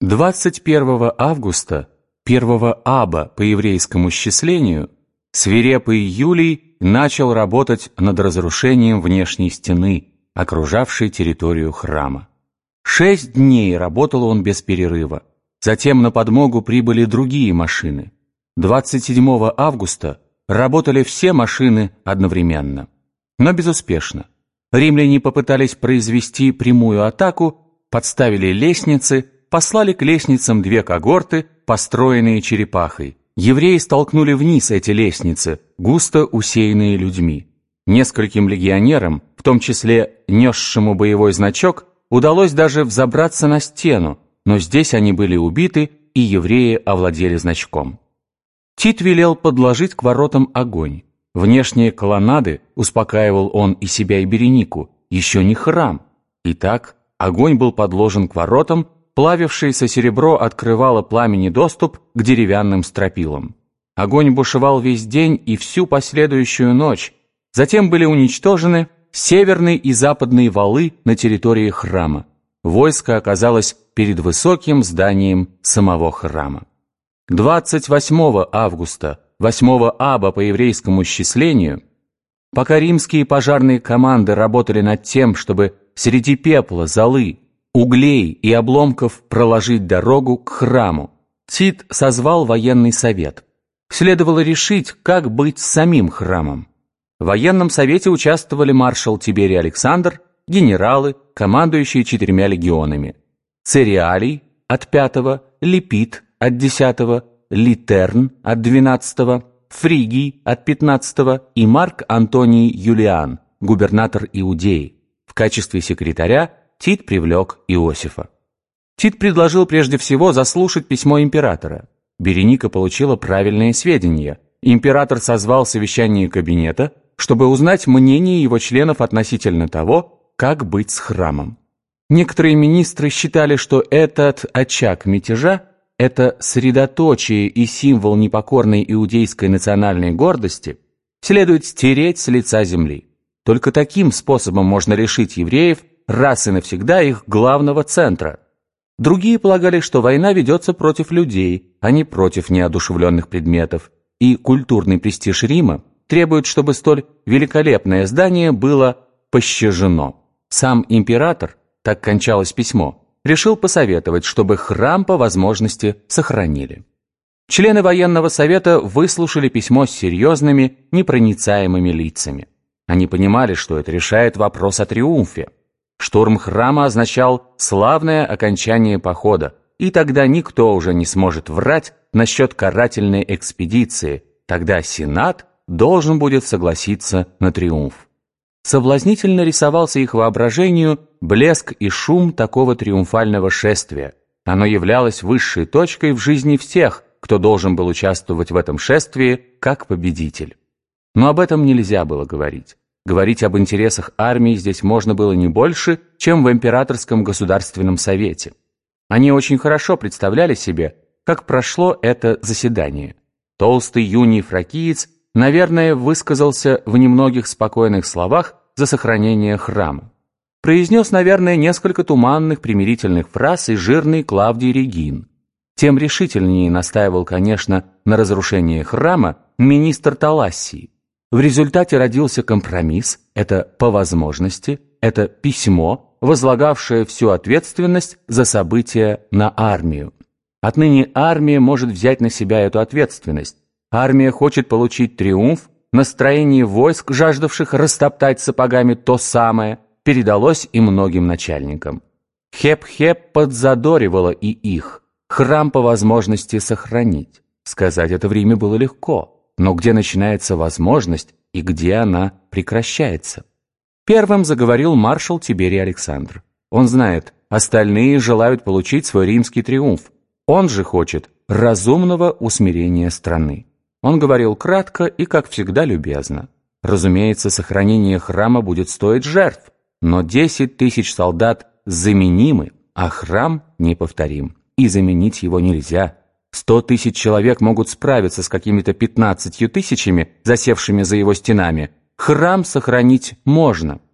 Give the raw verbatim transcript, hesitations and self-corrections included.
двадцать первого августа, первого аба по еврейскому счислению, свирепый Юлий начал работать над разрушением внешней стены, окружавшей территорию храма. Шесть дней работал он без перерыва. Затем на подмогу прибыли другие машины. двадцать седьмого августа работали все машины одновременно. Но безуспешно. Римляне попытались произвести прямую атаку, подставили лестницы, послали к лестницам две когорты, построенные черепахой. Евреи столкнули вниз эти лестницы, густо усеянные людьми. Нескольким легионерам, в том числе несшему боевой значок, удалось даже взобраться на стену, но здесь они были убиты, и евреи овладели значком. Тит велел подложить к воротам огонь. Внешние колоннады, успокаивал он и себя, и Беренику, еще не храм. Итак, огонь был подложен к воротам, плавившееся серебро открывало пламени доступ к деревянным стропилам. Огонь бушевал весь день и всю последующую ночь. Затем были уничтожены северные и западные валы на территории храма. Войско оказалось перед высоким зданием самого храма. двадцать восьмого августа, восьмого аба по еврейскому счислению, пока римские пожарные команды работали над тем, чтобы среди пепла, золы, углей и обломков проложить дорогу к храму, Тит созвал военный совет. Следовало решить, как быть с самим храмом. В военном совете участвовали маршал Тиберий Александр, генералы, командующие четырьмя легионами: Цереалий от пятого, Липид от десятого, Литерн от двенадцатого, Фригий от пятнадцатого и Марк Антоний Юлиан, губернатор Иудеи. В качестве секретаря Тит привлек Иосифа. Тит предложил прежде всего заслушать письмо императора. Береника получила правильные сведения. Император созвал совещание кабинета, чтобы узнать мнение его членов относительно того, как быть с храмом. Некоторые министры считали, что этот очаг мятежа, это средоточие и символ непокорной иудейской национальной гордости, следует стереть с лица земли. Только таким способом можно лишить евреев раз и навсегда их главного центра. Другие полагали, что война ведется против людей, а не против неодушевленных предметов, и культурный престиж Рима требует, чтобы столь великолепное здание было пощажено. Сам император, так кончалось письмо, решил посоветовать, чтобы храм по возможности сохранили. Члены военного совета выслушали письмо с серьезными, непроницаемыми лицами. Они понимали, что это решает вопрос о триумфе. Штурм храма означал славное окончание похода, и тогда никто уже не сможет врать насчет карательной экспедиции, тогда Сенат должен будет согласиться на триумф. Соблазнительно рисовался их воображению блеск и шум такого триумфального шествия. Оно являлось высшей точкой в жизни всех, кто должен был участвовать в этом шествии как победитель. Но об этом нельзя было говорить. Говорить об интересах армии здесь можно было не больше, чем в императорском государственном совете. Они очень хорошо представляли себе, как прошло это заседание. Толстый юний фракиец, наверное, высказался в немногих спокойных словах за сохранение храма. Произнес, наверное, несколько туманных примирительных фраз и жирный Клавдий Регин. Тем решительнее настаивал, конечно, на разрушении храма министр Талассий. В результате родился компромисс, это по возможности, это письмо, возлагавшее всю ответственность за события на армию. Отныне армия может взять на себя эту ответственность. Армия хочет получить триумф, настроение войск, жаждавших растоптать сапогами то самое, передалось и многим начальникам. Хеп-хеп подзадоривало и их, храм по возможности сохранить. Сказать это в Риме было легко. Но где начинается возможность и где она прекращается? Первым заговорил маршал Тиберий Александр. Он знает, остальные желают получить свой римский триумф. Он же хочет разумного усмирения страны. Он говорил кратко и, как всегда, любезно. Разумеется, сохранение храма будет стоить жертв, но десять тысяч солдат заменимы, а храм неповторим, и заменить его нельзя. Сто тысяч человек могут справиться с какими-то пятнадцатью тысячами, засевшими за его стенами. Храм сохранить можно.